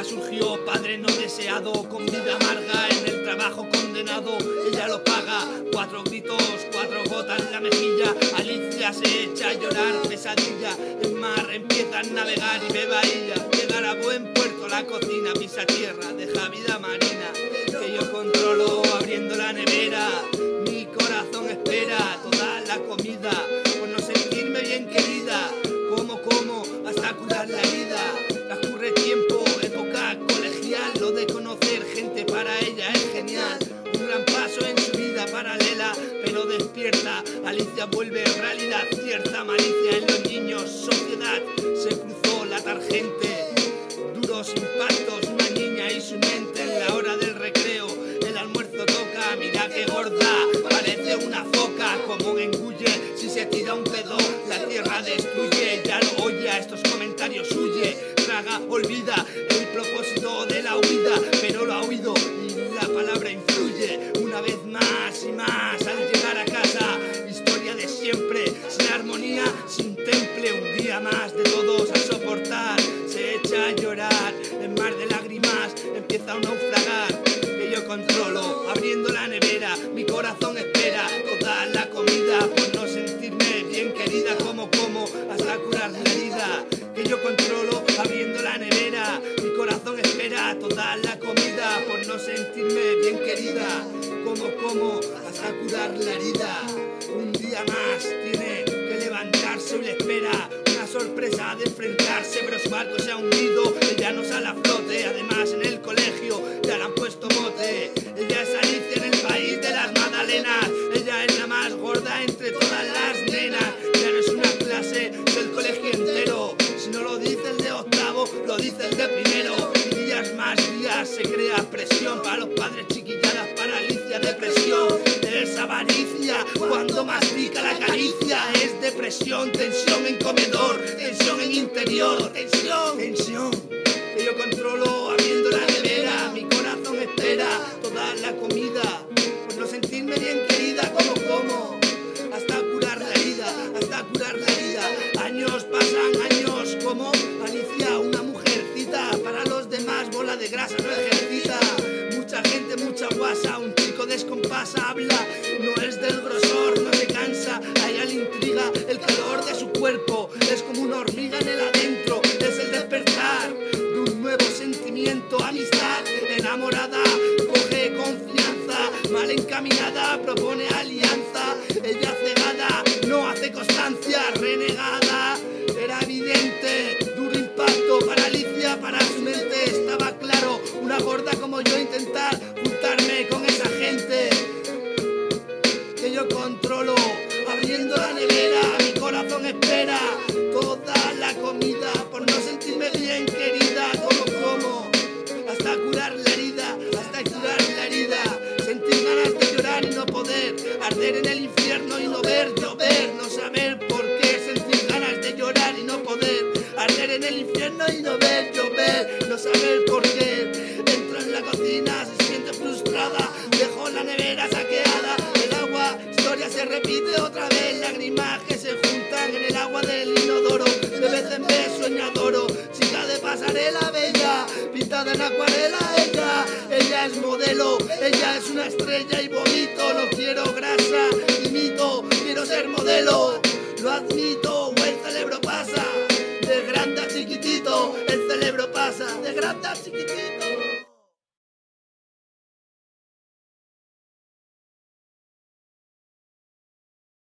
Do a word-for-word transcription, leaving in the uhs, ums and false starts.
surgió padre no deseado, con vida amarga, en el trabajo condenado. Ella lo paga, cuatro gritos, cuatro gotas en la mejilla. Alicia se echa a llorar, pesadilla. El mar empieza a navegar y ve bahía. Llegar a buen puerto, la cocina pisa tierra, deja vida marina. Que yo controlo abriendo la nevera. Mi corazón espera toda la comida, por no sentirme bien querida. Como, como, hasta curar la herida. Transcurre tiempo, época colegial. Lo de conocer gente para ella es genial. Un gran paso en su vida paralela, pero despierta. Alicia vuelve realidad cierta. Malicia en los niños, sociedad. Se cruzó la tarjente. Duros impactos, una niña y su mente. En la hora del recreo, el almuerzo toca. Mira qué gorda, parece una foca. Como engulle, si se tira un pedo, la tierra destruye. Ya lo oye, a estos comentarios huye. Traga, olvida el propósito de la huida, pero lo ha oído y la palabra influye. Una vez más y más al llegar a casa, historia de siempre, sin armonía, sin temple. Un día más de todos a soportar, se echa a llorar, en mar de lágrimas empieza a naufragar. Que yo controlo, abriendo la nevera, mi corazón espera toda la comida, por no sentirme bien querida. Como, como, hasta curar la herida. Que yo controlo, abriendo la nevera, mi corazón espera toda la comida, por no sentirme bien querida. Como, como, hasta curar la herida. Un día más tiene que levantarse y le espera una sorpresa de enfrentarse, pero su barco se ha hundido, ella no sale a flote. Además en el colegio ya le han puesto mote. Ella es Alicia en el país de las magdalenas. Ella es la más gorda entre todas las nenas. Ya no es una clase del colegio entero. Si no lo dice el de octavo, lo dice el de primero. Y días más días se crea presión para los padres, chiquilladas para Alicia, depresión. Es avaricia cuando mastica la caricia. Es depresión, tensión en comedor, tensión en interior, tensión, tensión. Que yo controlo abriendo la nevera, mi corazón espera toda la comida, por no sentirme bien querida. Como, como, hasta curar la herida, hasta curar la herida. Años pasan, años como Alicia, una mujercita. Para los demás bola de grasa, no ejercita. Mucha gente, mucha guasa, un chico descompasa, habla, no es del grosor, no se cansa. A ella le intriga el calor de su cuerpo, es como una hormiga en el adentro. Es el despertar de un nuevo sentimiento, amistad. Enamorada, coge confianza, mal encaminada, propone alianza. Ella cegada, no hace constancia, renegada. Era evidente, duro impacto para Alicia, para su mente estaba claro. Una gorda como yo intentar juntarme con esa gente. Que yo controlo, abriendo la nevera, mi corazón espera toda la comida, por no sentirme bien querida. Como, como, hasta curar la herida, hasta curar la herida. Sentir ganas de llorar y no poder, arder en el infierno y no ver llover, no saber por qué. Sentir ganas de llorar y no poder, arder en el infierno y no ver llover, no saber por qué. Entra en la cocina, se siente frustrada, dejó la nevera saqueada. El agua, historia se repite otra vez, lágrimas que se juntan en el agua del inodoro. De vez en vez sueña adoro, chica de pasarela bella, pintada en acuarela ella. Ella es modelo, ella es una estrella y bonito. No quiero grasa, imito, quiero ser modelo. Lo admito, bueno.